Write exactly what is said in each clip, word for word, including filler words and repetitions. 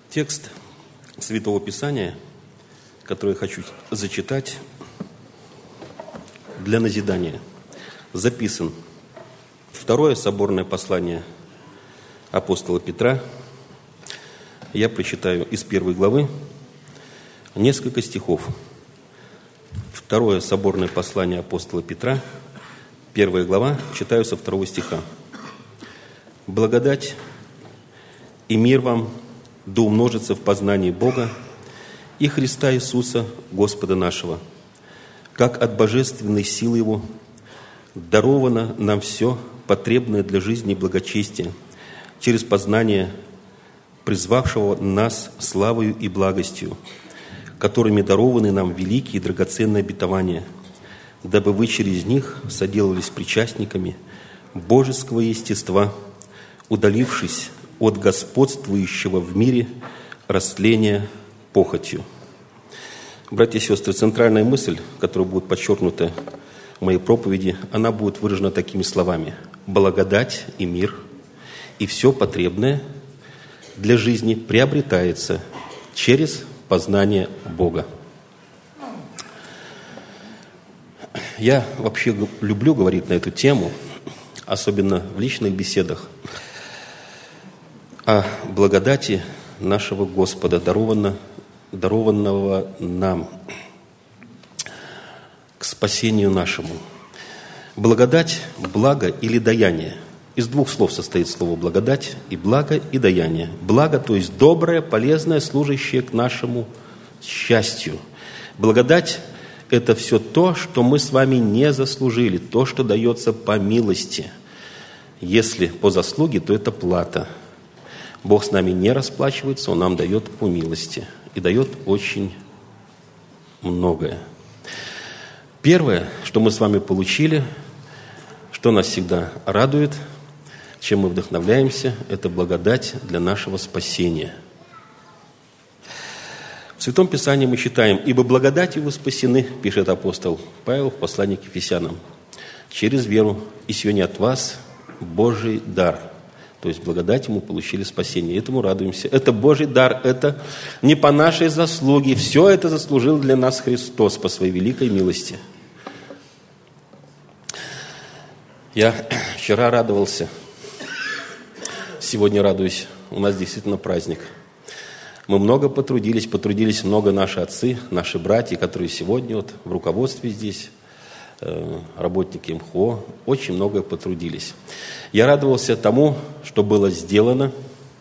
Текст Святого Писания, который я хочу зачитать для назидания, записан Второе соборное послание апостола Петра. Я прочитаю из первой главы несколько стихов. Второе соборное послание апостола Петра, первая глава, читаю со второго стиха. «Благодать и мир вам да умножится в познании Бога и Христа Иисуса, Господа нашего, как от божественной силы Его даровано нам все, потребное для жизни и благочестия, через познание призвавшего нас славою и благостью, которыми дарованы нам великие и драгоценные обетования, дабы вы через них соделались причастниками божеского естества, удалившись от господствующего в мире растления похотью». Братья и сестры, центральная мысль, которая будет подчеркнута в моей проповеди, она будет выражена такими словами: благодать и мир, и все потребное для жизни приобретается через познание Бога. Я вообще люблю говорить на эту тему, особенно в личных беседах, о благодати нашего Господа, дарованного, дарованного нам к спасению нашему. Благодать, благо или даяние. Из двух слов состоит слово благодать: и благо, и даяние. Благо, то есть доброе, полезное, служащее к нашему счастью. Благодать – это все то, что мы с вами не заслужили, то, что дается по милости. Если по заслуге, то это плата. Бог с нами не расплачивается, Он нам дает по милости. И дает очень многое. Первое, что мы с вами получили, что нас всегда радует, чем мы вдохновляемся, это благодать для нашего спасения. В Святом Писании мы читаем: «Ибо благодатью вы спасены», пишет апостол Павел в послании к Ефесянам, «через веру, и сие не от вас, Божий дар». То есть благодать мы получили спасение, этому радуемся. Это Божий дар, это не по нашей заслуге. Все это заслужил для нас Христос по своей великой милости. Я вчера радовался, сегодня радуюсь. У нас действительно праздник. Мы много потрудились, потрудились много наши отцы, наши братья, которые сегодня вот в руководстве здесь, работники эм ха о, очень много потрудились. Я радовался тому, что было сделано.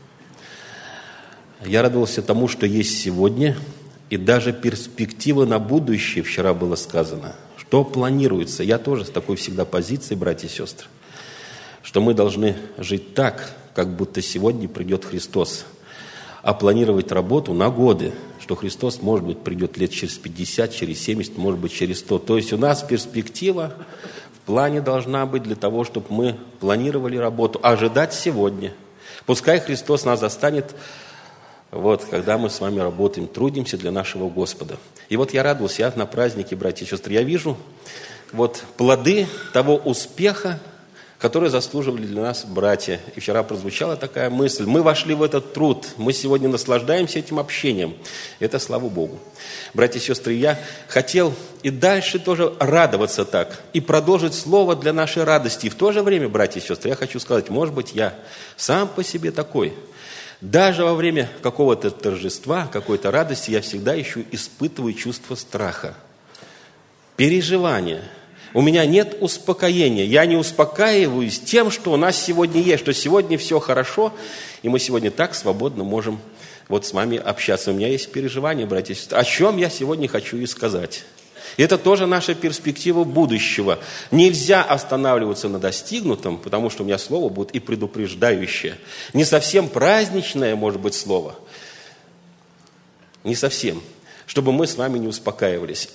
Я радовался тому, что есть сегодня, и даже перспективы на будущее, вчера было сказано, что планируется. Я тоже с такой всегда позицией, братья и сестры, что мы должны жить так, как будто сегодня придет Христос, а планировать работу на годы, что Христос, может быть, придет лет через пятьдесят, через семьдесят, может быть, через сто. То есть у нас перспектива в плане должна быть для того, чтобы мы планировали работу, ожидать сегодня. Пускай Христос нас застанет, вот, когда мы с вами работаем, трудимся для нашего Господа. И вот я радовался, я на празднике, братья и сестры, я вижу вот плоды того успеха, которые заслуживали для нас братья. И вчера прозвучала такая мысль: мы вошли в этот труд, мы сегодня наслаждаемся этим общением. Это слава Богу. Братья и сестры, я хотел и дальше тоже радоваться так, и продолжить слово для нашей радости. И в то же время, братья и сестры, я хочу сказать, может быть, я сам по себе такой. Даже во время какого-то торжества, какой-то радости, я всегда еще испытываю чувство страха, переживания. У меня нет успокоения. Я не успокаиваюсь тем, что у нас сегодня есть, что сегодня все хорошо, и мы сегодня так свободно можем вот с вами общаться. У меня есть переживания, братья и сестры, о чем я сегодня хочу и сказать. И это тоже наша перспектива будущего. Нельзя останавливаться на достигнутом, потому что у меня слово будет и предупреждающее. Не совсем праздничное, может быть, слово. Не совсем. Чтобы мы с вами не успокаивались.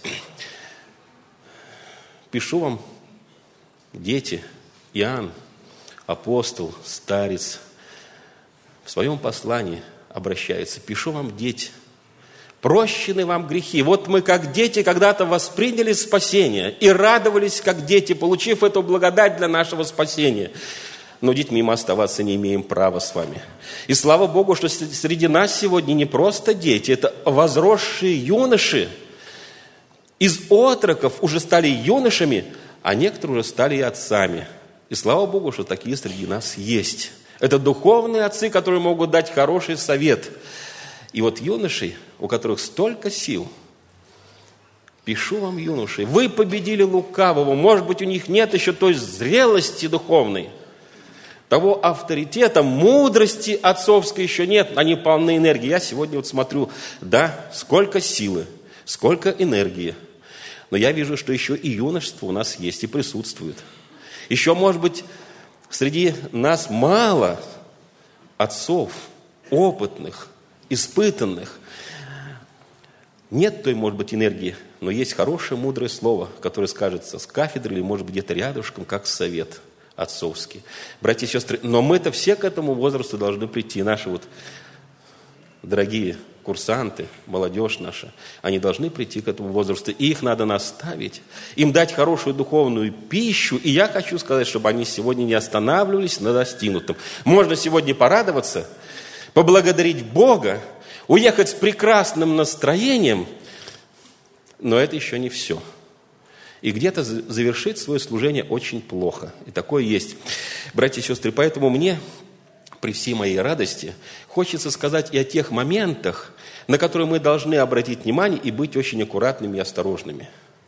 Пишу вам, дети, Иоанн, апостол, старец, в своем послании обращается: пишу вам, дети, прощены вам грехи. Вот мы, как дети, когда-то восприняли спасение и радовались, как дети, получив эту благодать для нашего спасения. но детьми мы оставаться не имеем права с вами. И слава Богу, что среди нас сегодня не просто дети, это возросшие юноши. Из отроков уже стали юношами, а некоторые уже стали и отцами. И слава Богу, что такие среди нас есть. Это духовные отцы, которые могут дать хороший совет. И вот юноши, у которых столько сил, пишу вам, юноши, вы победили лукавого. Может быть, у них нет еще той зрелости духовной, того авторитета, мудрости отцовской еще нет. Они полны энергии. Я сегодня вот смотрю, да, сколько силы, сколько энергии. Но я вижу, что еще и юношество у нас есть и присутствует. Еще, может быть, среди нас мало отцов, опытных, испытанных. Нет той, может быть, энергии, но есть хорошее, мудрое слово, которое скажется с кафедры или, может быть, где-то рядышком, как совет отцовский. Братья и сестры, но мы-то все к этому возрасту должны прийти. Наши вот дорогие курсанты, молодежь наша, они должны прийти к этому возрасту. И их надо наставить, им дать хорошую духовную пищу. И я хочу сказать, чтобы они сегодня не останавливались на достигнутом. Можно сегодня порадоваться, поблагодарить Бога, уехать с прекрасным настроением, но это еще не все. И где-то завершить свое служение очень плохо. И такое есть. Братья и сестры, поэтому мне, при всей моей радости, хочется сказать и о тех моментах, на которые мы должны обратить внимание и быть очень аккуратными и осторожными.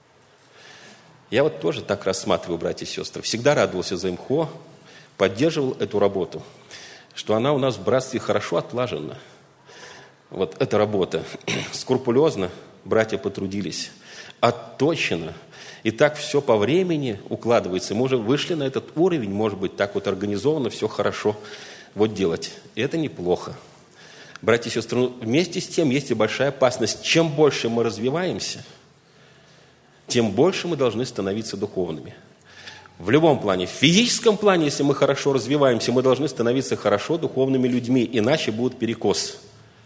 Я вот тоже так рассматриваю, братья и сестры. Всегда радовался за эм ха о, поддерживал эту работу, что она у нас в братстве хорошо отлажена. Вот эта работа. Скрупулезно братья потрудились, отточено. И так все по времени укладывается. Мы уже вышли на этот уровень, может быть, так вот организованно, все хорошо вот делать. И это неплохо. Братья и сестры, ну, вместе с тем есть и большая опасность. Чем больше мы развиваемся, тем больше мы должны становиться духовными. В любом плане, в физическом плане, если мы хорошо развиваемся, мы должны становиться хорошо духовными людьми, иначе будет перекос.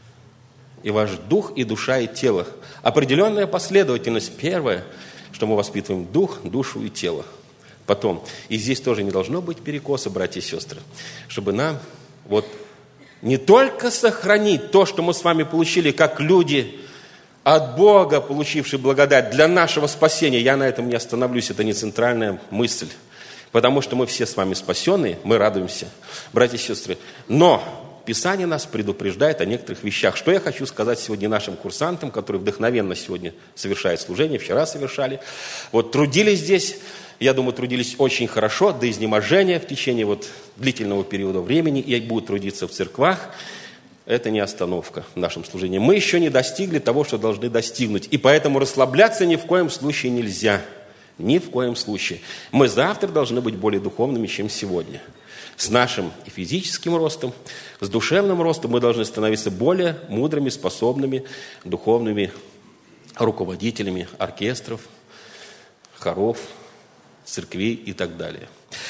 И ваш дух, и душа, и тело. Определенная последовательность. Первое, что мы воспитываем дух, душу и тело. Потом, и здесь тоже не должно быть перекоса, братья и сестры, чтобы нам вот не только сохранить то, что мы с вами получили, как люди от Бога, получившие благодать для нашего спасения. Я на этом не остановлюсь, это не центральная мысль. Потому что мы все с вами спасенные, мы радуемся, братья и сестры. Но Писание нас предупреждает о некоторых вещах. Что я хочу сказать сегодня нашим курсантам, которые вдохновенно сегодня совершают служение, вчера совершали. Вот трудились здесь, я думаю, трудились очень хорошо, до изнеможения в течение вот длительного периода времени, и будут трудиться в церквах. Это не остановка в нашем служении. Мы еще не достигли того, что должны достигнуть. И поэтому расслабляться ни в коем случае нельзя. Ни в коем случае. Мы завтра должны быть более духовными, чем сегодня. С нашим и физическим ростом, с душевным ростом мы должны становиться более мудрыми, способными, духовными руководителями оркестров, хоров, церквей и так далее.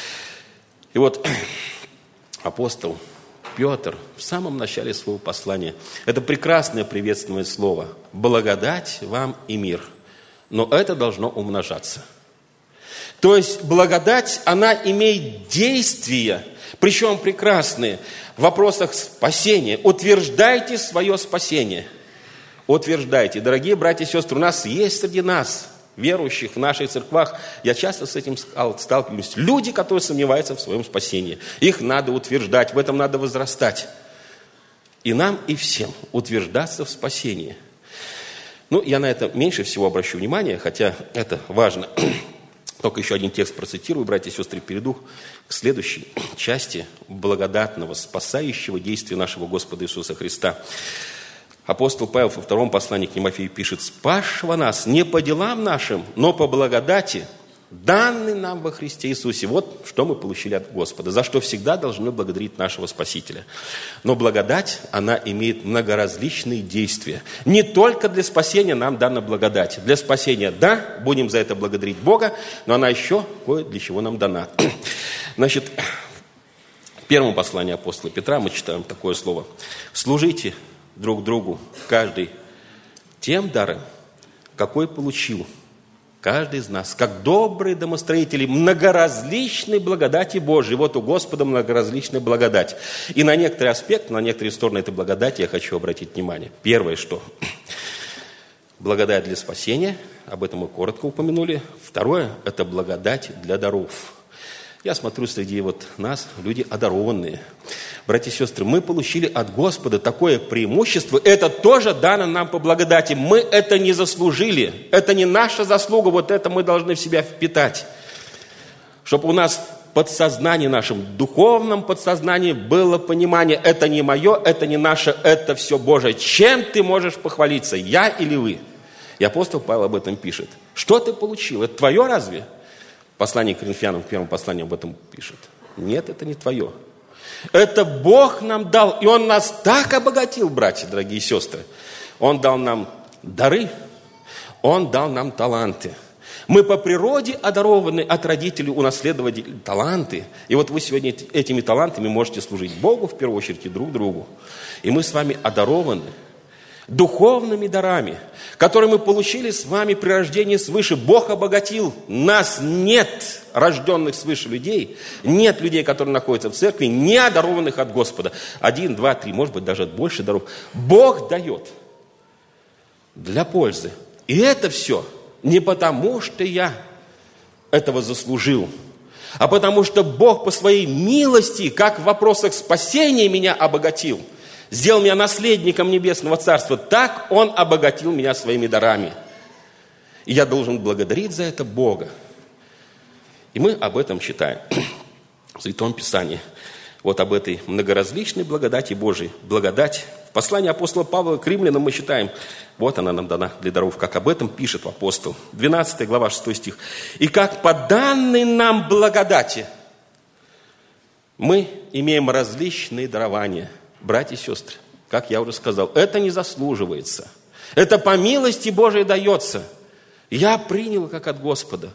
И вот апостол Петр в самом начале своего послания, это прекрасное приветственное слово: «Благодать вам и мир». Но это должно умножаться. То есть благодать, она имеет действия, причем прекрасные, в вопросах спасения. Утверждайте свое спасение. Утверждайте. Дорогие братья и сестры, у нас есть среди нас, верующих в наших церквах, я часто с этим сталкиваюсь, люди, которые сомневаются в своем спасении. Их надо утверждать, в этом надо возрастать. И нам, и всем утверждаться в спасении. Ну, я на это меньше всего обращу внимание, хотя это важно. Только еще один текст процитирую, братья и сестры, перейду к следующей части благодатного, спасающего действия нашего Господа Иисуса Христа. Апостол Павел во втором послании к Тимофею пишет: «Спасшего нас не по делам нашим, но по благодати, данный нам во Христе Иисусе». Вот что мы получили от Господа, за что всегда должны благодарить нашего Спасителя. Но благодать, она имеет многоразличные действия. Не только для спасения нам дана благодать. Для спасения, да, будем за это благодарить Бога, но она еще кое для чего нам дана. Значит, в первом послании апостола Петра мы читаем такое слово: «Служите друг другу, каждый тем даром, какой получил, Каждый из нас, как добрые домостроители многоразличной благодати Божией. Вот у Господа многоразличная благодать. И на некоторые аспекты, на некоторые стороны этой благодати я хочу обратить внимание. Первое, что благодать для спасения, об этом мы коротко упомянули. Второе, это благодать для даров. Я смотрю, среди вот нас люди одарованные. Братья и сестры, мы получили от Господа такое преимущество. Это тоже дано нам по благодати. Мы это не заслужили. Это не наша заслуга. Вот это мы должны в себя впитать. Чтобы у нас в подсознании нашем, духовном подсознании было понимание. Это не мое, это не наше, это все Божие. Чем ты можешь похвалиться, я или вы? И апостол Павел об этом пишет. Что ты получил? Это твое разве? Послание к Коринфянам, в первом послании об этом пишет. Нет, это не твое. Это Бог нам дал, и Он нас так обогатил, братья, дорогие сестры. Он дал нам дары, Он дал нам таланты. Мы по природе одарованы от родителей, унаследовали таланты. И вот вы сегодня этими талантами можете служить Богу, в первую очередь, и друг другу. И мы с вами одарованы духовными дарами, которые мы получили с вами при рождении свыше. Бог обогатил нас. Нет рожденных свыше людей, нет людей, которые находятся в церкви, не одарованных от Господа. Один, два, три, может быть, даже больше даров. Бог дает для пользы. И это все не потому, что я этого заслужил, а потому что Бог по своей милости, как в вопросах спасения, меня обогатил. Сделал меня наследником Небесного Царства. Так Он обогатил меня своими дарами. И я должен благодарить за это Бога. И мы об этом читаем в Святом Писании. Вот об этой многоразличной благодати Божией. Благодать. В послании апостола Павла к римлянам мы читаем. Вот она нам дана для даров. Как об этом пишет апостол. двенадцатая глава, шестой стих. «И как по данной нам благодати мы имеем различные дарования». Братья и сестры, как я уже сказал, это не заслуживается. Это по милости Божией дается. Я принял как от Господа.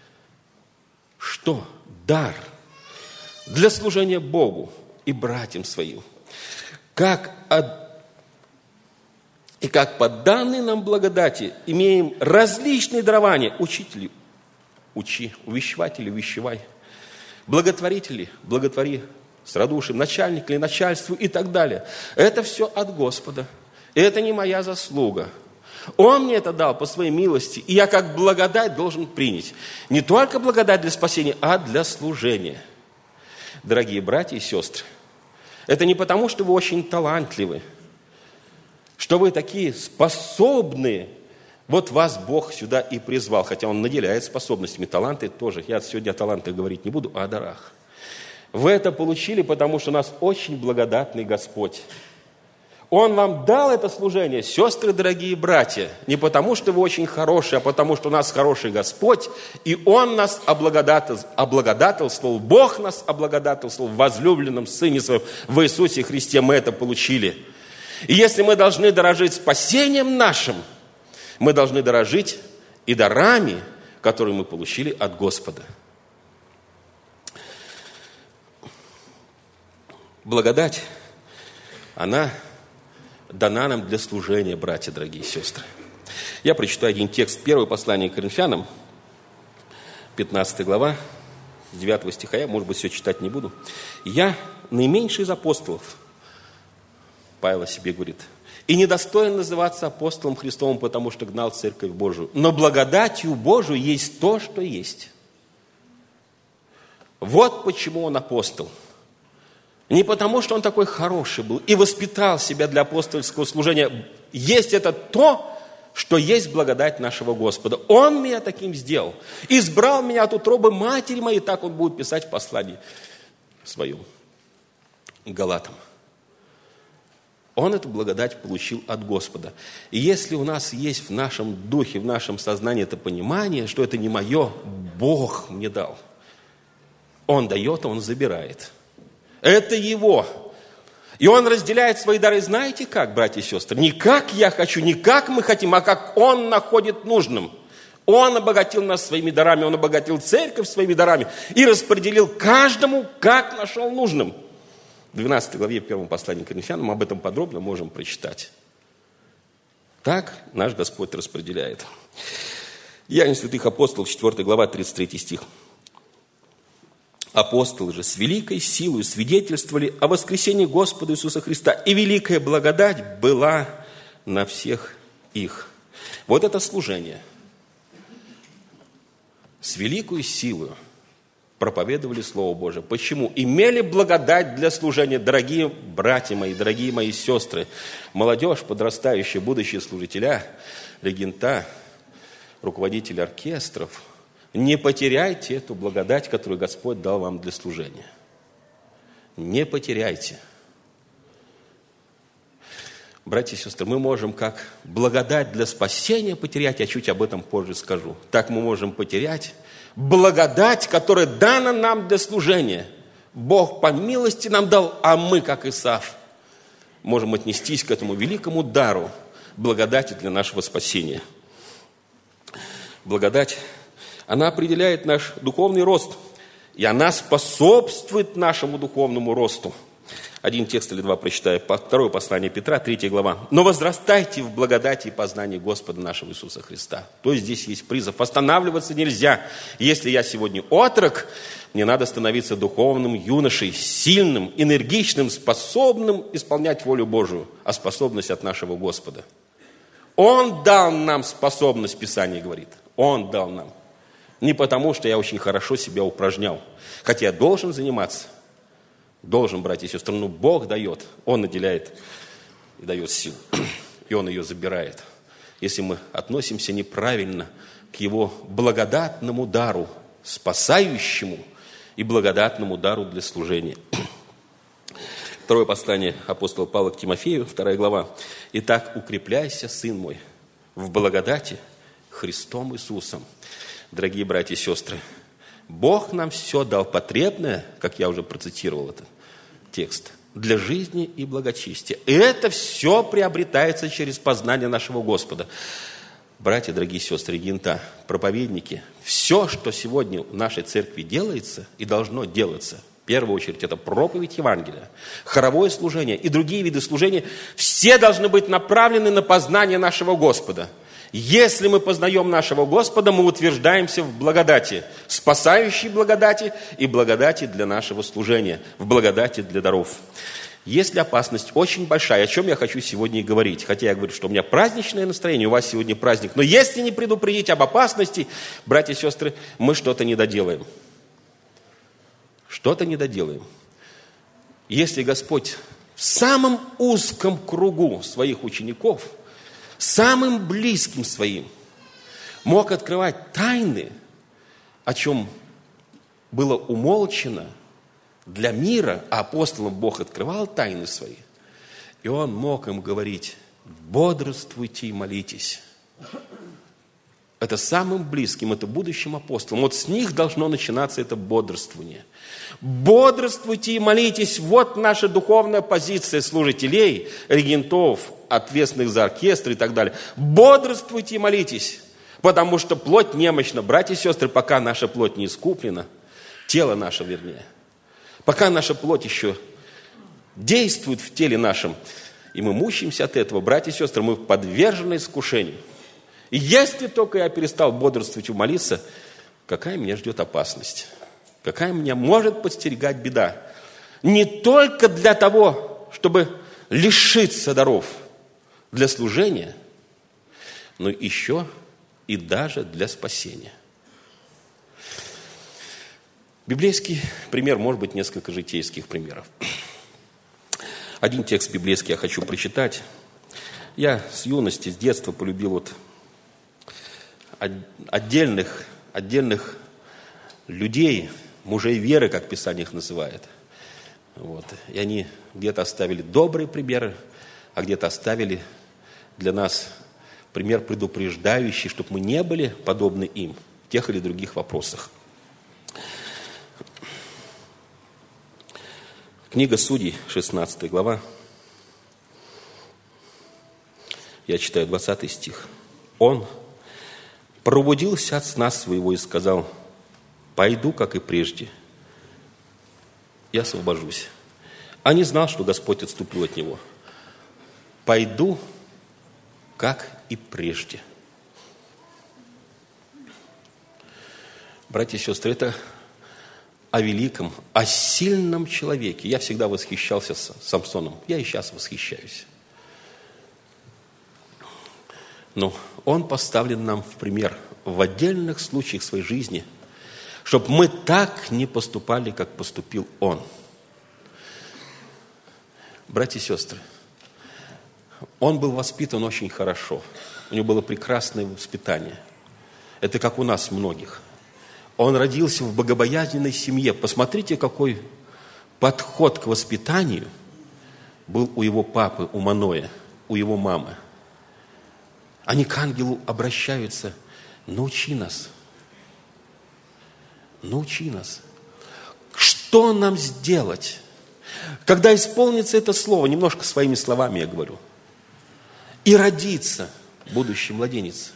Что? Дар для служения Богу и братьям своим. Как от... И как по данной нам благодати имеем различные дарования. Учители, учи, увещеватели, увещевай. Благотворители, благотвори. С радушием, начальник или начальству и так далее. Это все от Господа. И это не моя заслуга. Он мне это дал по своей милости. И я как благодать должен принять. Не только благодать для спасения, а для служения. Дорогие братья и сестры, это не потому, что вы очень талантливы, что вы такие способные. Вот вас Бог сюда и призвал, хотя Он наделяет способностями. Таланты тоже. Я сегодня о талантах говорить не буду, а о дарах. Вы это получили, потому что у нас очень благодатный Господь. Он вам дал это служение, сестры, дорогие братья, не потому что вы очень хорошие, а потому что у нас хороший Господь, и Он нас облагодательствовал, облагодательствовал, Бог нас облагодательствовал в возлюбленном Сыне Своем, в Иисусе Христе мы это получили. И если мы должны дорожить спасением нашим, мы должны дорожить и дарами, которые мы получили от Господа. Благодать, она дана нам для служения, братья, дорогие сестры. Я прочитаю один текст. Первое послание к Коринфянам, пятнадцатая глава, с девятого стиха. Я, может быть, все читать не буду. «Я наименьший из апостолов», Павел о себе говорит, «и недостоин называться апостолом Христовым, потому что гнал церковь Божию. Но благодатью Божию есть то, что есть». Вот почему он апостол. Не потому, что он такой хороший был и воспитал себя для апостольского служения. Есть это то, что есть благодать нашего Господа. Он меня таким сделал. Избрал меня от утробы матери моей. Так он будет писать в послании своем Галатам. Он эту благодать получил от Господа. И если у нас есть в нашем духе, в нашем сознании это понимание, что это не мое, Бог мне дал. Он дает, а Он забирает. Это Его. И Он разделяет свои дары, знаете как, братья и сестры? Не как я хочу, не как мы хотим, а как Он находит нужным. Он обогатил нас своими дарами, Он обогатил церковь своими дарами и распределил каждому, как нашел нужным. В двенадцатой главе первого послания к Коринфянам мы об этом подробно можем прочитать. Так наш Господь распределяет. Деяния святых апостолов, четвёртая глава, тридцать третий стих. Апостолы же с великой силой свидетельствовали о воскресении Господа Иисуса Христа, и великая благодать была на всех их. Вот это служение. С великой силой проповедовали Слово Божие. Почему? Имели благодать для служения. Дорогие братья мои, дорогие мои сестры, молодежь, подрастающая, будущие служителя, регента, руководители оркестров, не потеряйте эту благодать, которую Господь дал вам для служения. Не потеряйте. Братья и сестры, мы можем как благодать для спасения потерять, я чуть об этом позже скажу. Так мы можем потерять благодать, которая дана нам для служения. Бог по милости нам дал, а мы, как Исав, можем отнестись к этому великому дару благодати для нашего спасения. Благодать, она определяет наш духовный рост, и она способствует нашему духовному росту. Один текст или два прочитаю. Второе послание Петра, третья глава. «Но возрастайте в благодати и познании Господа нашего Иисуса Христа». То есть здесь есть призыв. Останавливаться нельзя. Если я сегодня отрок, мне надо становиться духовным юношей, сильным, энергичным, способным исполнять волю Божию, а способность от нашего Господа. Он дал нам способность, Писание говорит. Он дал нам. Не потому, что я очень хорошо себя упражнял. Хотя я должен заниматься. Должен, братья и сестры, но Бог дает, Он наделяет и дает силу, и Он ее забирает. Если мы относимся неправильно к Его благодатному дару, спасающему и благодатному дару для служения. Второе послание апостола Павла к Тимофею, вторая глава. «Итак, укрепляйся, сын мой, в благодати Христом Иисусом». Дорогие братья и сестры, Бог нам все дал потребное, как я уже процитировал этот текст, для жизни и благочестия. И это все приобретается через познание нашего Господа. Братья, дорогие сестры, регента, проповедники, все, что сегодня в нашей церкви делается и должно делаться, в первую очередь, это проповедь Евангелия, хоровое служение и другие виды служения, все должны быть направлены на познание нашего Господа. Если мы познаем нашего Господа, мы утверждаемся в благодати, спасающей благодати и благодати для нашего служения, в благодати для даров. Есть опасность очень большая, о чем я хочу сегодня и говорить. Хотя я говорю, что у меня праздничное настроение, у вас сегодня праздник. Но если не предупредить об опасности, братья и сестры, мы что-то не доделаем. Что-то не доделаем. Если Господь в самом узком кругу своих учеников, самым близким своим, мог открывать тайны, о чем было умолчано для мира, а апостолам Бог открывал тайны свои, и Он мог им говорить: бодрствуйте и молитесь. Это самым близким, это будущим апостолам. Вот с них должно начинаться это бодрствование. Бодрствуйте и молитесь. Вот наша духовная позиция служителей, регентов, ответственных за оркестр и так далее. Бодрствуйте и молитесь, потому что плоть немощна. Братья и сестры, пока наша плоть не искуплена, тело наше, вернее, пока наша плоть еще действует в теле нашем, и мы мучаемся от этого, братья и сестры, мы подвержены искушению. И если только я перестал бодрствовать и молиться, какая меня ждет опасность? Какая меня может подстерегать беда? Не только для того, чтобы лишиться даров для служения, но еще и даже для спасения. Библейский пример, может быть, несколько житейских примеров. Один текст библейский я хочу прочитать. Я с юности, с детства полюбил вот отдельных, отдельных людей, мужей веры, как Писание их называет. Вот. И они где-то оставили добрые примеры, а где-то оставили для нас пример предупреждающий, чтобы мы не были подобны им в тех или других вопросах. Книга Судей, шестнадцатая глава. Я читаю двадцатый стих. «Он пробудился от сна своего и сказал: пойду, как и прежде, и освобожусь. А не знал, что Господь отступил от него. Пойду, как и прежде». Братья и сестры, это о великом, о сильном человеке. Я всегда восхищался Самсоном. Я и сейчас восхищаюсь. Но он поставлен нам в пример в отдельных случаях своей жизни, чтобы мы так не поступали, как поступил он. Братья и сестры, он был воспитан очень хорошо. У него было прекрасное воспитание. Это как у нас многих. Он родился в богобоязненной семье. Посмотрите, какой подход к воспитанию был у его папы, у Маноя, у его мамы. Они к ангелу обращаются: научи нас, научи нас. Что нам сделать? Когда исполнится это слово, немножко своими словами я говорю, и родится будущий младенец.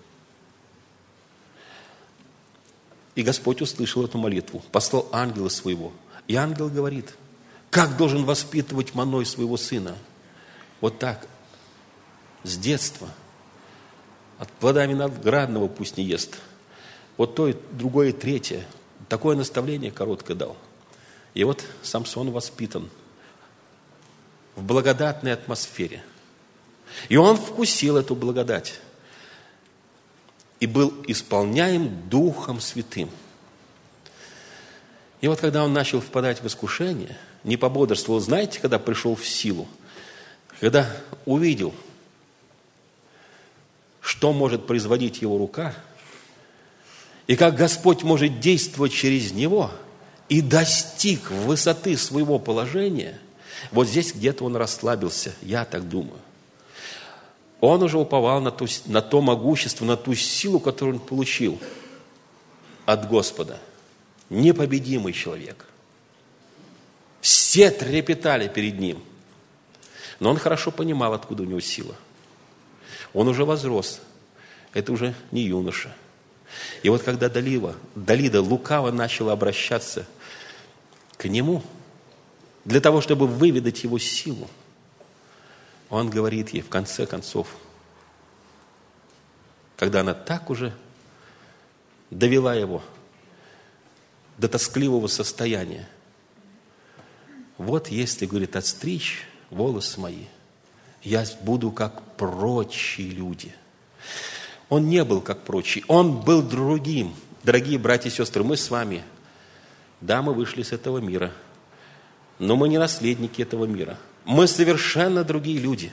И Господь услышал эту молитву, послал ангела своего. И ангел говорит: как должен воспитывать Маной своего сына? Вот так, с детства. От плода виноградного пусть не ест. Вот то, и другое, и третье. Такое наставление короткое дал. И вот Самсон воспитан в благодатной атмосфере. И он вкусил эту благодать. И был исполняем Духом Святым. И вот когда он начал впадать в искушение, не пободрствовал, знаете, когда пришел в силу? Когда увидел, что может производить его рука, и как Господь может действовать через него, и достиг высоты своего положения, вот здесь где-то он расслабился, я так думаю. Он уже уповал на, ту, на то могущество, на ту силу, которую он получил от Господа. Непобедимый человек. Все трепетали перед ним. Но он хорошо понимал, откуда у него сила. Он уже возрос. Это уже не юноша. И вот когда Далила, Далида лукаво начала обращаться к нему, для того, чтобы выведать его силу, он говорит ей в конце концов, когда она так уже довела его до тоскливого состояния: вот если, говорит, отстричь волосы мои, я буду как прочие люди. Он не был как прочие, он был другим. Дорогие братья и сестры, мы с вами, да, мы вышли с этого мира, но мы не наследники этого мира. Мы совершенно другие люди.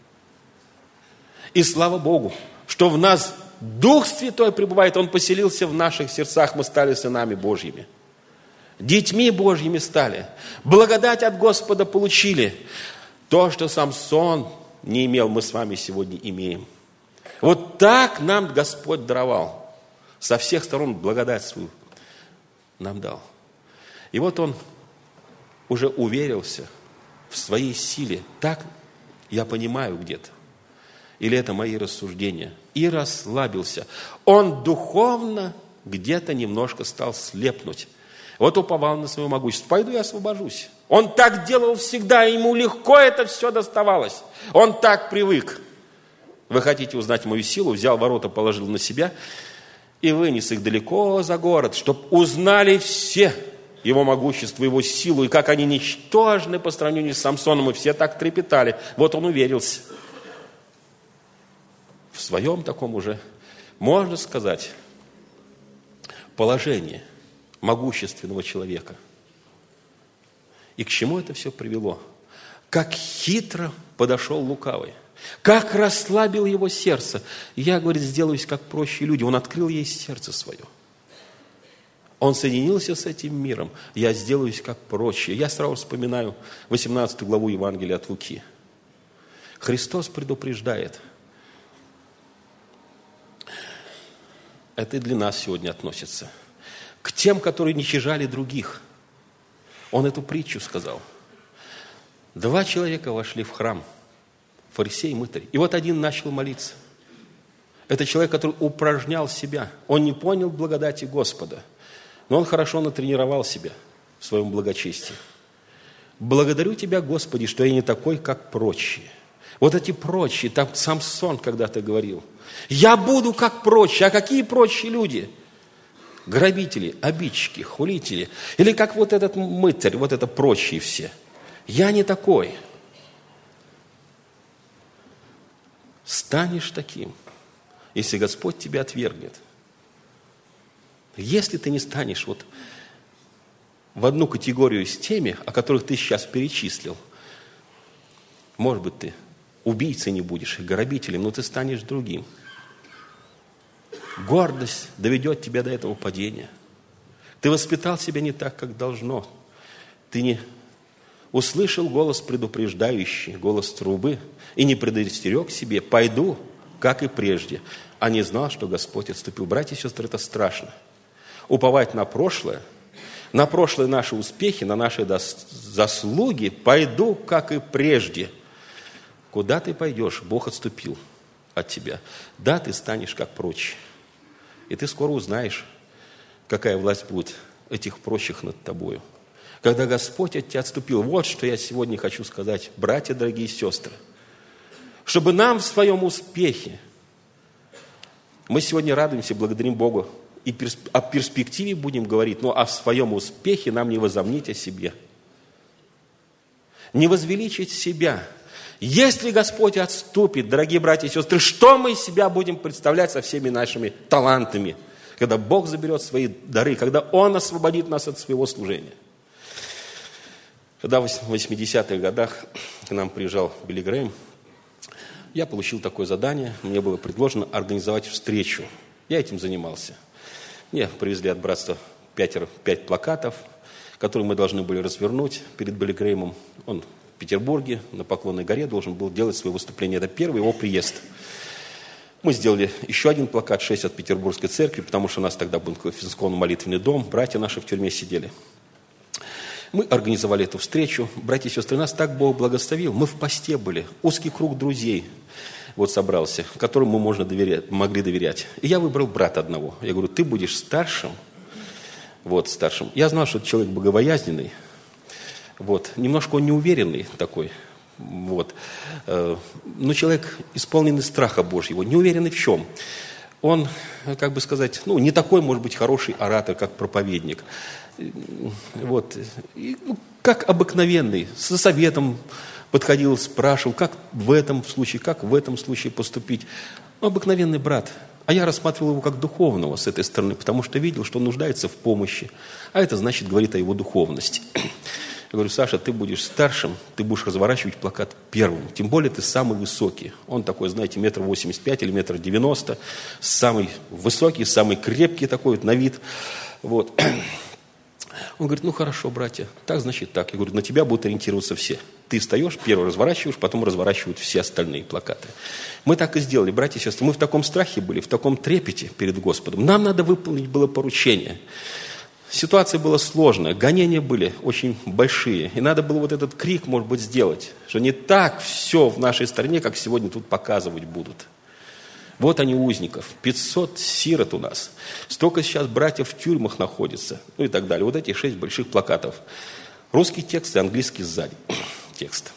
И слава Богу, что в нас Дух Святой пребывает, Он поселился в наших сердцах, мы стали сынами Божьими. Детьми Божьими стали. Благодать от Господа получили. То, что Самсон не имел, мы с вами сегодня имеем. Вот так нам Господь даровал. Со всех сторон благодать свою нам дал. И вот он уже уверился в своей силе. Так я понимаю где-то. Или это мои рассуждения. И расслабился. Он духовно где-то немножко стал слепнуть. Вот уповал на свое могущество. Пойду я освобожусь. Он так делал всегда, ему легко это все доставалось. Он так привык. Вы хотите узнать мою силу? Взял ворота, положил на себя и вынес их далеко за город, чтобы узнали все его могущество, его силу, и как они ничтожны по сравнению с Самсоном, и все так трепетали. Вот он уверился в своем таком уже, можно сказать, положении могущественного человека. И к чему это все привело? Как хитро подошел лукавый. Как расслабил его сердце. Я, говорит, сделаюсь как прочие люди. Он открыл ей сердце свое. Он соединился с этим миром. Я сделаюсь как прочие. Я сразу вспоминаю восемнадцатую главу Евангелия от Луки. Христос предупреждает. Это и для нас сегодня относится. К тем, которые уничижали других. Он эту притчу сказал. Два человека вошли в храм. Фарисей и мытарь. И вот один начал молиться. Это человек, который упражнял себя. Он не понял благодати Господа. Но он хорошо натренировал себя в своем благочестии. Благодарю Тебя, Господи, что я не такой, как прочие. Вот эти прочие, там Самсон когда-то говорил. Я буду как прочие. А какие прочие люди? грабители, обидчики, хулители. Или как вот этот мытарь, вот это прочие все. Я не такой. Станешь таким, если Господь тебя отвергнет. Если ты не станешь вот в одну категорию с теми, о которых ты сейчас перечислил, может быть, ты убийцей не будешь, и грабителем, но ты станешь другим. Гордость доведет тебя до этого падения. Ты воспитал себя не так, как должно. Ты не услышал голос предупреждающий, голос трубы, и не предостерег себе: пойду, как и прежде, а не знал, что Господь отступил. Братья и сестры, это страшно. Уповать на прошлое, на прошлые наши успехи, на наши заслуги, пойду, как и прежде. Куда ты пойдешь? Бог отступил от тебя. Да, ты станешь как прочие. И ты скоро узнаешь, какая власть будет этих прочих над тобою. Когда Господь от тебя отступил. Вот что я сегодня хочу сказать, братья, дорогие сестры. Чтобы нам в своем успехе, мы сегодня радуемся, благодарим Богу, и о перспективе будем говорить, но о своем успехе нам не возомнить о себе. Не возвеличить себя. Если Господь отступит, дорогие братья и сестры, что мы из себя будем представлять со всеми нашими талантами, когда Бог заберет свои дары, когда Он освободит нас от своего служения? Когда в восьмидесятых годах к нам приезжал Билли Грэм, я получил такое задание, мне было предложено организовать встречу. Я этим занимался. Мне привезли от братства пятеро, пять плакатов, которые мы должны были развернуть перед Билли Грэмом. Он в Петербурге, на Поклонной горе, должен был делать свое выступление. Это первый его приезд. Мы сделали еще один плакат, шесть от Петербургской церкви, потому что у нас тогда был конфессионно-молитвенный дом, братья наши в тюрьме сидели. Мы организовали эту встречу. Братья и сестры, нас так Бог благословил. Мы в посте были, узкий круг друзей вот собрался, которым мы можно доверять, могли доверять. И я выбрал брата одного. Я говорю: ты будешь старшим. Вот, старшим. Я знал, что это человек богобоязненный. Вот. Немножко он неуверенный такой. Вот. Но человек, исполненный страха Божьего. Неуверенный в чем? Он, как бы сказать, ну, не такой, может быть, хороший оратор, как проповедник. Вот. И, ну, как обыкновенный, со советом подходил, спрашивал, как в этом случае, как в этом случае поступить. Ну, обыкновенный брат. А я рассматривал его как духовного с этой стороны, потому что видел, что он нуждается в помощи. А это значит, говорит о его духовности. Я говорю: Саша, ты будешь старшим, ты будешь разворачивать плакат первым. Тем более ты самый высокий. Он такой, знаете, метр восемьдесят пять или метр девяносто. Самый высокий, самый крепкий такой вот на вид. Вот. Он говорит: ну хорошо, братья, так значит так. Я говорю: на тебя будут ориентироваться все. Ты встаешь, первый разворачиваешь, потом разворачивают все остальные плакаты. Мы так и сделали, братья и сестры. Мы в таком страхе были, в таком трепете перед Господом. Нам надо выполнить было поручение. Ситуация была сложная, гонения были очень большие. И надо было вот этот крик, может быть, сделать, что не так все в нашей стране, как сегодня тут показывать будут. Вот они узников, пятьсот сирот у нас. Столько сейчас братьев в тюрьмах находится, ну и так далее. Вот эти шесть больших плакатов. Русский текст и английский сзади текст.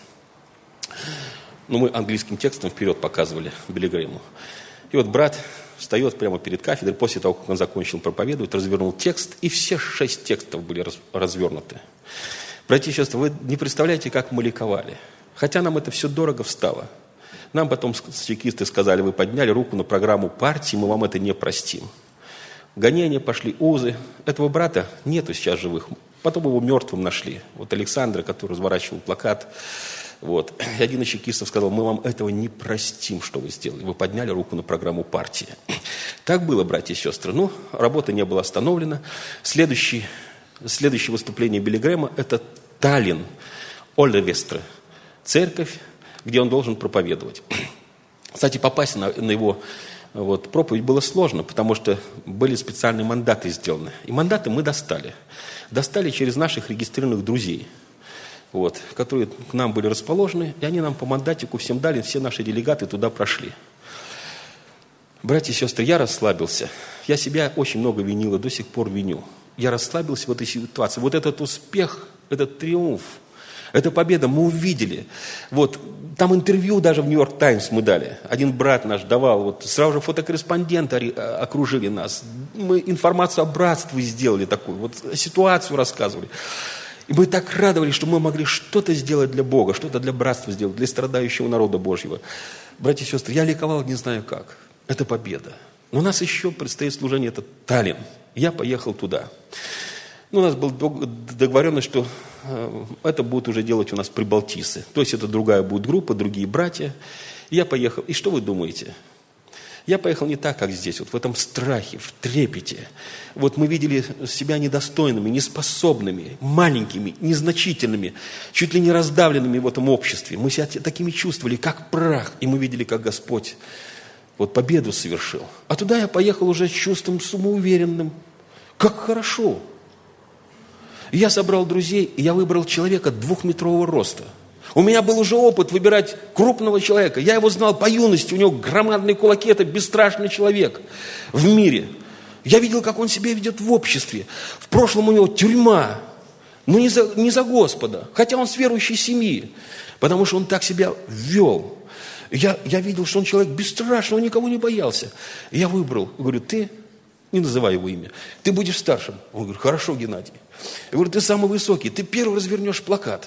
Ну, мы английским текстом вперед показывали Билли Грэму. И вот брат встает прямо перед кафедрой, после того, как он закончил проповедовать, развернул текст, и все шесть текстов были раз, развернуты. Братья и сестры, вы не представляете, как мы ликовали. Хотя нам это все дорого встало. Нам потом чекисты сказали: вы подняли руку на программу партии, мы вам это не простим. Гонения пошли, узы. Этого брата нету сейчас живых. Потом его мертвым нашли. Вот Александра, который разворачивал плакат. Вот. И один из чекистов сказал: мы вам этого не простим, что вы сделали. Вы подняли руку на программу партии. Так было, братья и сестры. Ну, работа не была остановлена. Следующий, следующее выступление Билли Грэма – это Таллин, Ольвестре, церковь, где он должен проповедовать. Кстати, попасть на, на его вот, проповедь было сложно, потому что были специальные мандаты сделаны. И мандаты мы достали. Достали через наших регистрированных друзей, вот, которые к нам были расположены, и они нам по мандатику всем дали, все наши делегаты туда прошли. Братья и сестры, я расслабился. Я себя очень много винил и до сих пор виню. Я расслабился в этой ситуации. Вот этот успех, этот триумф Это победа, мы увидели. Вот, там интервью даже в Нью-Йорк Таймс мы дали. Один брат наш давал, вот сразу же фотокорреспонденты окружили нас. Мы информацию о братстве сделали такую, вот ситуацию рассказывали. И мы так радовались, что мы могли что-то сделать для Бога, что-то для братства сделать, для страдающего народа Божьего. Братья и сестры, я ликовал не знаю как. Это победа. Но у нас еще предстоит служение, это Таллин. Я поехал туда. Ну, у нас была договоренность, что э, это будут уже делать у нас прибалтийцы. То есть это другая будет группа, другие братья. И я поехал. И что вы думаете? Я поехал не так, как здесь, вот в этом страхе, в трепете. Вот мы видели себя недостойными, неспособными, маленькими, незначительными, чуть ли не раздавленными в этом обществе. Мы себя такими чувствовали, как прах. И мы видели, как Господь вот победу совершил. А туда я поехал уже с чувством самоуверенным. Как хорошо. И я собрал друзей, и я выбрал человека двухметрового роста. У меня был уже опыт выбирать крупного человека. Я его знал по юности, у него громадные кулаки, это бесстрашный человек в мире. Я видел, как он себя ведет в обществе. В прошлом у него тюрьма, но не за, не за Господа, хотя он с верующей семьи, потому что он так себя вел. Я, я видел, что он человек бесстрашный, он никого не боялся. И я выбрал, говорю, ты, не называй его имя, ты будешь старшим. Он говорит, хорошо, Геннадий. Я говорю, ты самый высокий, ты первый развернешь плакат.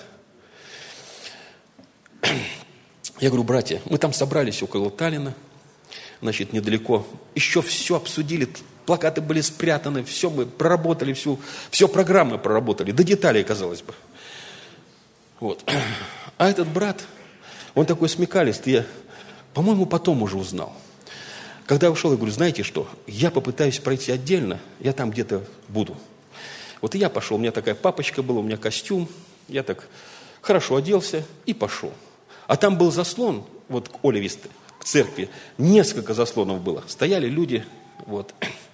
Я говорю, братья, мы там собрались около Таллина, значит, недалеко. Еще все обсудили, плакаты были спрятаны, все мы проработали, всю, все программы проработали, до деталей, казалось бы. Вот. А этот брат, он такой смекалистый, я, по-моему, потом уже узнал. Когда я ушел, я говорю, знаете что, я попытаюсь пройти отдельно, я там где-то буду. Вот и я пошел, у меня такая папочка была, у меня костюм, я так хорошо оделся и пошел. А там был заслон, вот к Оле Висте, к церкви, несколько заслонов было. Стояли люди, вот.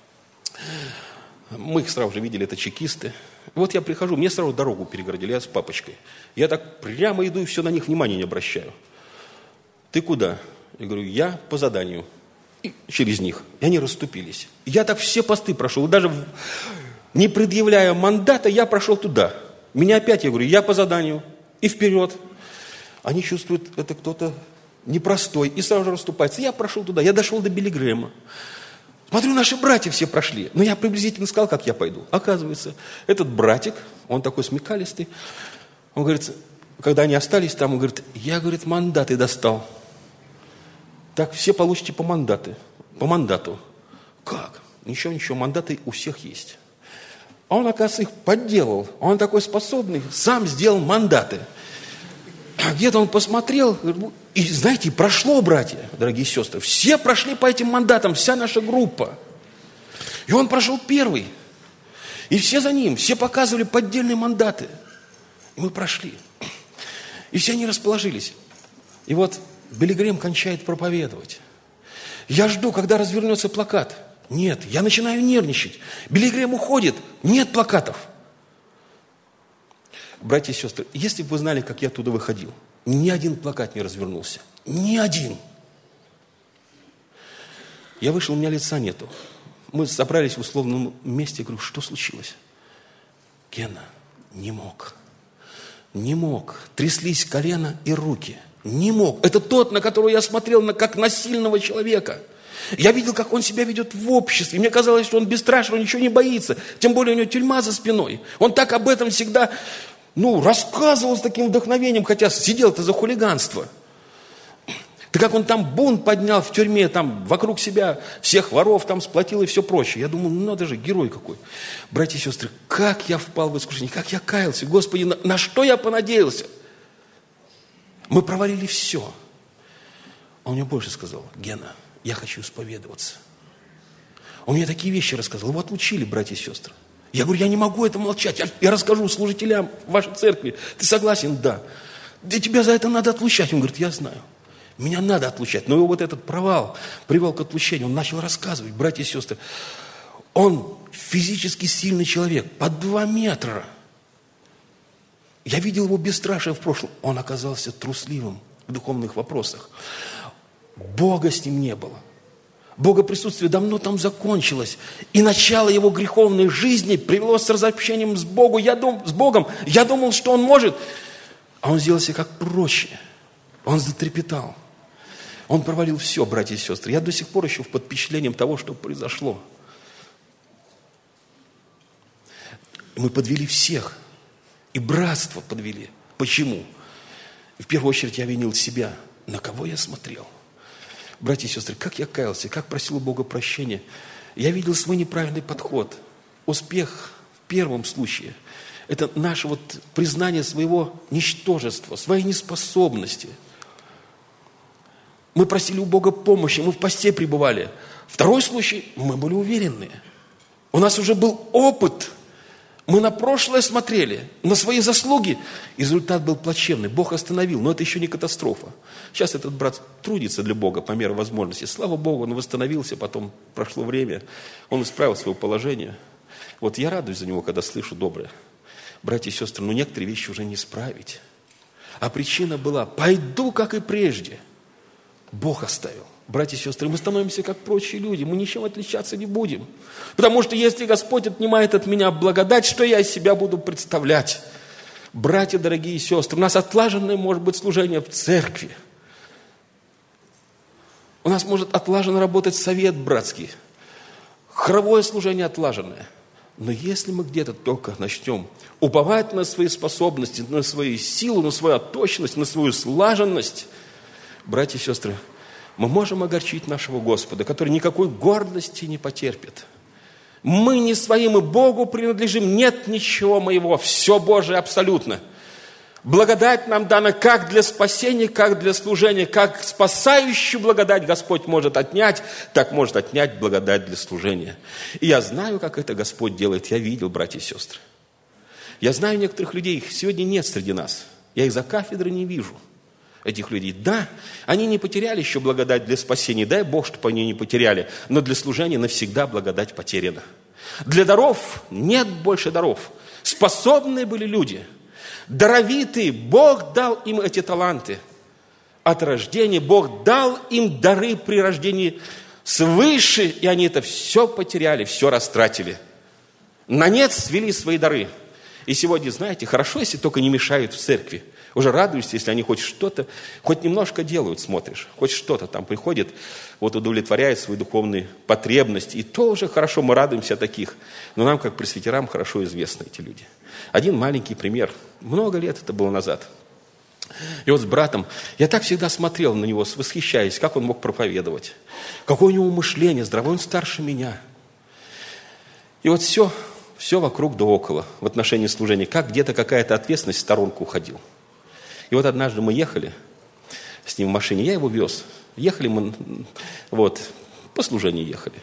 Мы их сразу же видели, это чекисты. Вот я прихожу, мне сразу дорогу перегородили, я с папочкой. Я так прямо иду и все на них внимания не обращаю. Ты куда? Я говорю, я по заданию. И через них. И они расступились. Я так все посты прошел, даже не предъявляя мандата, я прошел туда. Меня опять, я говорю, я по заданию. И вперед. Они чувствуют, это кто-то непростой, и сразу же расступается. Я прошел туда, я дошел до Билли Грэма. Смотрю, наши братья все прошли. Но я приблизительно сказал, как я пойду. Оказывается, этот братик, он такой смекалистый, он говорит, когда они остались там, он говорит, я, говорит, мандаты достал. Так, все получите по мандаты, по мандату. Как? Ничего, ничего, мандаты у всех есть. А он, оказывается, их подделал. Он такой способный, сам сделал мандаты. Где-то он посмотрел, и, знаете, прошло, братья, дорогие сестры, все прошли по этим мандатам, вся наша группа. И он прошел первый. И все за ним, все показывали поддельные мандаты. И мы прошли. И все они расположились. И вот Билли Грэм кончает проповедовать. Я жду, когда развернется плакат. Нет, я начинаю нервничать. Билли Грэм уходит, нет плакатов. Братья и сестры, если бы вы знали, как я оттуда выходил, ни один плакат не развернулся. Ни один. Я вышел, у меня лица нету. Мы собрались в условном месте, я говорю, что случилось? Гена, не мог. Не мог. Тряслись колено и руки. Не мог. Это тот, на которого я смотрел на, как на сильного человека. Я видел, как он себя ведет в обществе. Мне казалось, что он бесстрашен, он ничего не боится. Тем более у него тюрьма за спиной. Он так об этом всегда... Ну, рассказывал с таким вдохновением, хотя сидел-то за хулиганство. Да как он там бунт поднял в тюрьме, там вокруг себя всех воров там сплотил и все прочее. Я думал, ну надо же, герой какой. Братья и сестры, как я впал в искушение, как я каялся. Господи, на, на что я понадеялся? Мы провалили все. А он мне больше сказал, Гена, я хочу исповедоваться. Он мне такие вещи рассказал. Его отлучили, братья и сестры. Я говорю, я не могу это молчать. Я, я расскажу служителям вашей церкви. Ты согласен? Да. Да тебя за это надо отлучать. Он говорит, я знаю. Меня надо отлучать. Но его вот этот провал привел к отлучению. Он начал рассказывать, братья и сестры. Он физически сильный человек, под два метра. Я видел его бесстрашие в прошлом. Он оказался трусливым в духовных вопросах. Бога с ним не было. Богоприсутствие давно там закончилось. И начало его греховной жизни привело с разобщением с Богом. Я дум, с Богом. Я думал, что он может А он сделался как проще. Он затрепетал. Он провалил все, братья и сестры. Я до сих пор еще под впечатлением того, что произошло. Мы подвели всех. И братство подвели. Почему? В первую очередь я винил себя. На кого я смотрел? Братья и сестры, как я каялся, как просил у Бога прощения. Я видел свой неправильный подход. Успех в первом случае – это наше вот признание своего ничтожества, своей неспособности. Мы просили у Бога помощи, мы в посте пребывали. Второй случай – мы были уверены. У нас уже был опыт. Мы на прошлое смотрели, на свои заслуги. Результат был плачевный. Бог остановил, но это еще не катастрофа. Сейчас этот брат трудится для Бога по мере возможности. Слава Богу, он восстановился, потом прошло время. Он исправил свое положение. Вот я радуюсь за него, когда слышу доброе. Братья и сестры, ну некоторые вещи уже не исправить. А причина была: пойду, как и прежде. Бог оставил. Братья и сестры, мы становимся как прочие люди, мы ничем отличаться не будем. Потому что если Господь отнимает от меня благодать, что я из себя буду представлять? Братья, дорогие сестры, у нас отлаженное может быть служение в церкви. У нас может отлаженно работать совет братский. Хоровое служение отлаженное. Но если мы где-то только начнем уповать на свои способности, на свою силу, на свою точность, на свою слаженность, братья и сестры, мы можем огорчить нашего Господа, который никакой гордости не потерпит. Мы не своим, и Богу принадлежим. Нет ничего моего, все Божие абсолютно. Благодать нам дана как для спасения, как для служения. Как спасающую благодать Господь может отнять, так может отнять благодать для служения. И я знаю, как это Господь делает. Я видел, братья и сестры. Я знаю некоторых людей, их сегодня нет среди нас. Я их за кафедрой не вижу. Этих людей. Да, они не потеряли еще благодать для спасения. Дай Бог, чтобы они не потеряли. Но для служения навсегда благодать потеряна. Для даров нет больше даров. Способные были люди. Даровитые. Бог дал им эти таланты. От рождения Бог дал им дары при рождении свыше. И они это все потеряли, все растратили. На нет свели свои дары. И сегодня, знаете, хорошо, если только не мешают в церкви. Уже радуешься, если они хоть что-то, хоть немножко делают, смотришь. Хоть что-то там приходит, вот удовлетворяет свои духовные потребности. И то уже хорошо, мы радуемся таких. Но нам, как пресвитерам, хорошо известны эти люди. Один маленький пример. Много лет это было назад. И вот с братом, я так всегда смотрел на него, восхищаясь, как он мог проповедовать. Какое у него мышление здравое, он старше меня. И вот все, все вокруг да около в отношении служения. Как где-то какая-то ответственность в сторонку уходила. И вот однажды мы ехали с ним в машине, я его вез. Ехали мы, вот, по служению ехали.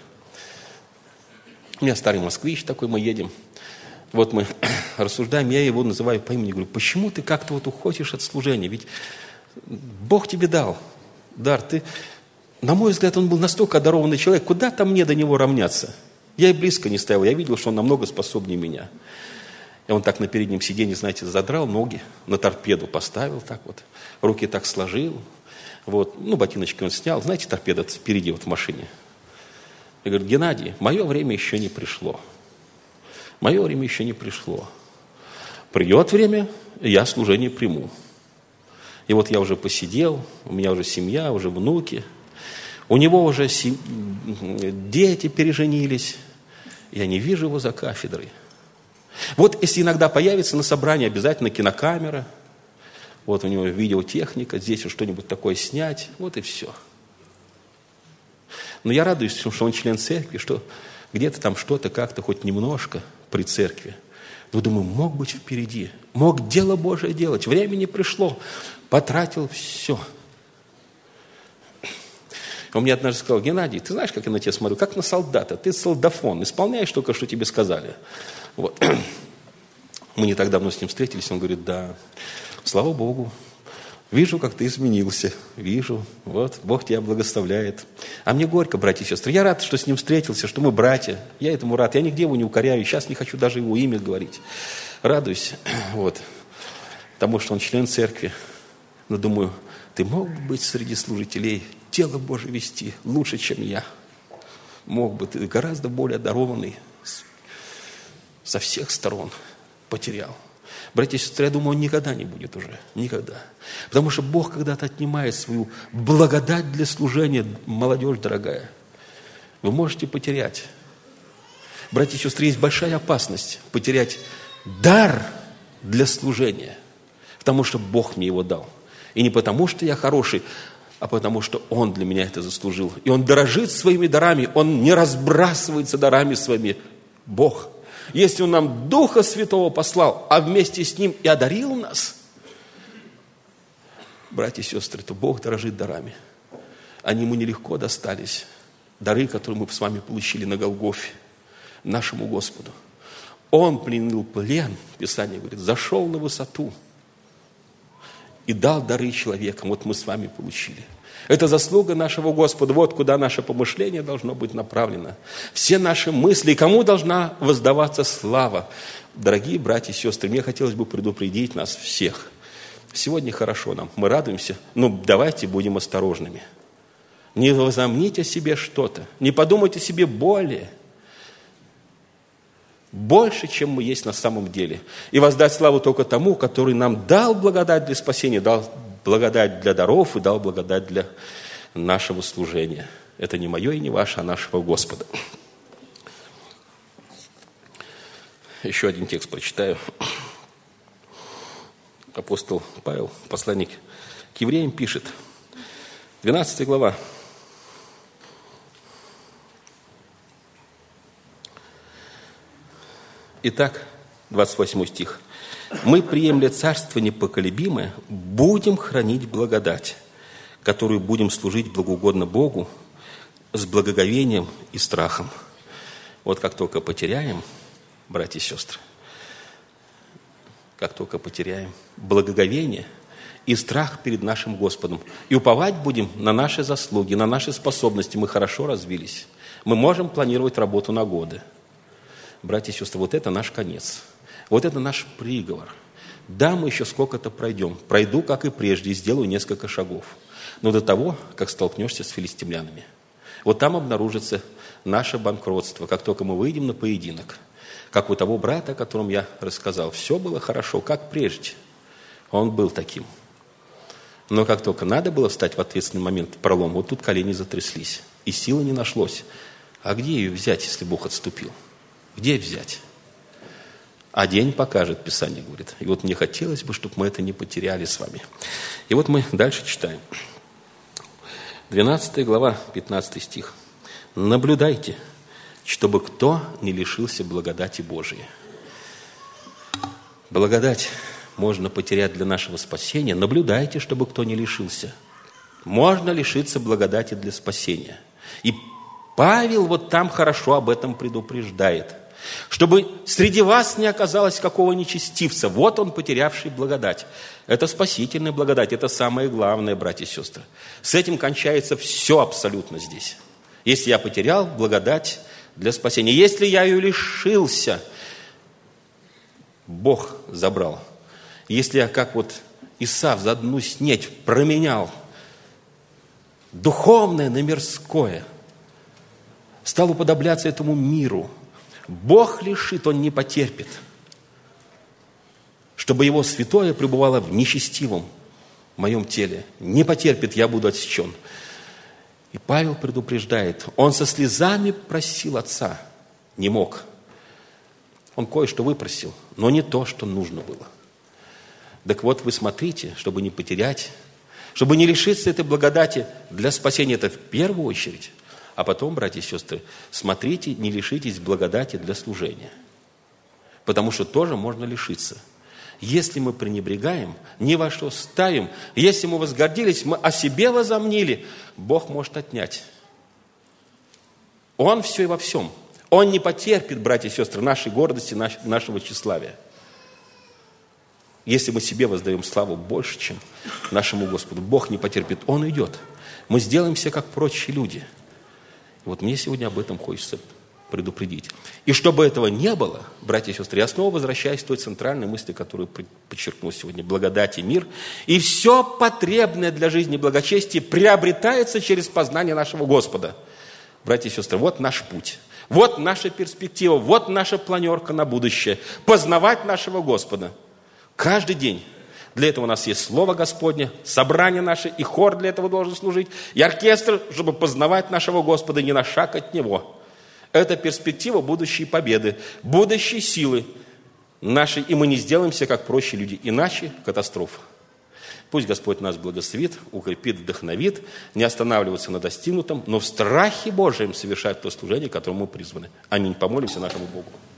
У меня старый москвич такой, мы едем. Вот мы рассуждаем, я его называю по имени, говорю: почему ты как-то вот уходишь от служения? Ведь Бог тебе дал дар. Ты, на мой взгляд, он был настолько одарованный человек, куда там мне до него равняться? Я и близко не стоял, я видел, что он намного способнее меня. И он так на переднем сиденье, знаете, задрал ноги, на торпеду поставил так вот, руки так сложил, вот, ну, ботиночки он снял, знаете, торпеда впереди вот в машине. Я говорю: Геннадий, мое время еще не пришло. Мое время еще не пришло. Придет время, я служение приму. И вот я уже посидел, у меня уже семья, уже внуки, у него уже сем... дети переженились, я не вижу его за кафедрой. Вот если иногда появится на собрании, обязательно кинокамера, вот у него видеотехника, здесь что-нибудь такое снять, вот и все. Но я радуюсь, что он член церкви, что где-то там что-то как-то хоть немножко при церкви. Но думаю, мог быть впереди, мог дело Божие делать, время не пришло, потратил все. Он мне однажды сказал: Геннадий, ты знаешь, как я на тебя смотрю, как на солдата, ты солдафон, исполняешь только, что тебе сказали. Вот. Мы не так давно с ним встретились, он говорит: да, слава Богу, вижу, как ты изменился, вижу, вот, Бог тебя благословляет. А мне горько, братья и сестры, я рад, что с ним встретился, что мы братья, я этому рад, я нигде его не укоряю, сейчас не хочу даже его имя говорить, радуюсь, вот, потому что он член церкви, но думаю, ты мог бы быть среди служителей, дело Божие вести лучше, чем я, мог бы, ты гораздо более одарованный, со всех сторон потерял. Братья и сестры, я думаю, он никогда не будет уже. Никогда. Потому что Бог когда-то отнимает свою благодать для служения. Молодежь дорогая, вы можете потерять. Братья и сестры, есть большая опасность потерять дар для служения. Потому что Бог мне его дал. И не потому, что я хороший, а потому, что Он для меня это заслужил. И Он дорожит своими дарами, Он не разбрасывается дарами своими. Бог. Если Он нам Духа Святого послал, а вместе с Ним и одарил нас, братья и сестры, то Бог дорожит дарами. Они Ему нелегко достались. Дары, которые мы с вами получили на Голгофе, нашему Господу. Он пленил плен, Писание говорит, зашел на высоту и дал дары человекам. Вот мы с вами получили. Это заслуга нашего Господа. Вот куда наше помышление должно быть направлено. Все наши мысли. Кому должна воздаваться слава? Дорогие братья и сестры, мне хотелось бы предупредить нас всех. Сегодня хорошо нам, мы радуемся, но давайте будем осторожными. Не возомните о себе что-то. Не подумайте о себе более. Больше, чем мы есть на самом деле. И воздать славу только тому, который нам дал благодать для спасения, дал благодать для даров и дал благодать для нашего служения. Это не мое и не ваше, а нашего Господа. Еще один текст прочитаю. Апостол Павел, посланник к евреям, пишет. двенадцатая глава. Итак, двадцать восьмой стих. «Мы, приемля царство непоколебимое, будем хранить благодать, которую будем служить благоугодно Богу с благоговением и страхом». Вот как только потеряем, братья и сестры, как только потеряем благоговение и страх перед нашим Господом, и уповать будем на наши заслуги, на наши способности, мы хорошо развились, мы можем планировать работу на годы. Братья и сестры, вот это наш конец. Вот это наш приговор. Да, мы еще сколько-то пройдем. Пройду, как и прежде, и сделаю несколько шагов. Но до того, как столкнешься с филистимлянами. Вот там обнаружится наше банкротство, как только мы выйдем на поединок. Как у того брата, о котором я рассказал. Все было хорошо, как прежде. Он был таким. Но как только надо было встать в ответственный момент в пролом, вот тут колени затряслись. И силы не нашлось. А где ее взять, если Бог отступил? Где взять? А день покажет, Писание говорит. И вот мне хотелось бы, чтобы мы это не потеряли с вами. И вот мы дальше читаем. двенадцатая глава, пятнадцатый стих. «Наблюдайте, чтобы кто не лишился благодати Божией». Благодать можно потерять для нашего спасения. Наблюдайте, чтобы кто не лишился. Можно лишиться благодати для спасения. И Павел вот там хорошо об этом предупреждает. Чтобы среди вас не оказалось какого нечестивца. Вот он, потерявший благодать. Это спасительная благодать. Это самое главное, братья и сестры. С этим кончается все абсолютно здесь. Если я потерял благодать для спасения. Если я ее лишился, Бог забрал. Если я, как вот Исав, за одну снеть променял духовное на мирское, стал уподобляться этому миру, Бог лишит, Он не потерпит, чтобы Его святое пребывало в нечестивом моем теле. Не потерпит, я буду отсечен. И Павел предупреждает, он со слезами просил Отца, не мог. Он кое-что выпросил, но не то, что нужно было. Так вот, вы смотрите, чтобы не потерять, чтобы не лишиться этой благодати для спасения, это в первую очередь. А потом, братья и сестры, смотрите, не лишитесь благодати для служения. Потому что тоже можно лишиться. Если мы пренебрегаем, ни во что ставим, если мы возгордились, мы о себе возомнили, Бог может отнять. Он все и во всем. Он не потерпит, братья и сестры, нашей гордости, нашего тщеславия. Если мы себе воздаем славу больше, чем нашему Господу, Бог не потерпит, Он уйдет. Мы сделаемся, как прочие люди. Вот мне сегодня об этом хочется предупредить. И чтобы этого не было, братья и сестры, я снова возвращаюсь к той центральной мысли, которую подчеркнул сегодня. Благодать и мир. И все потребное для жизни благочестие приобретается через познание нашего Господа. Братья и сестры, вот наш путь. Вот наша перспектива. Вот наша планерка на будущее. Познавать нашего Господа. Каждый день. Для этого у нас есть Слово Господне, собрание наше, и хор для этого должен служить, и оркестр, чтобы познавать нашего Господа не на шаг от Него. Это перспектива будущей победы, будущей силы нашей, и мы не сделаемся, как прочие люди, иначе катастрофа. Пусть Господь нас благословит, укрепит, вдохновит, не останавливаться на достигнутом, но в страхе Божьем совершать то служение, к которому мы призваны. Аминь. Помолимся нашему Богу.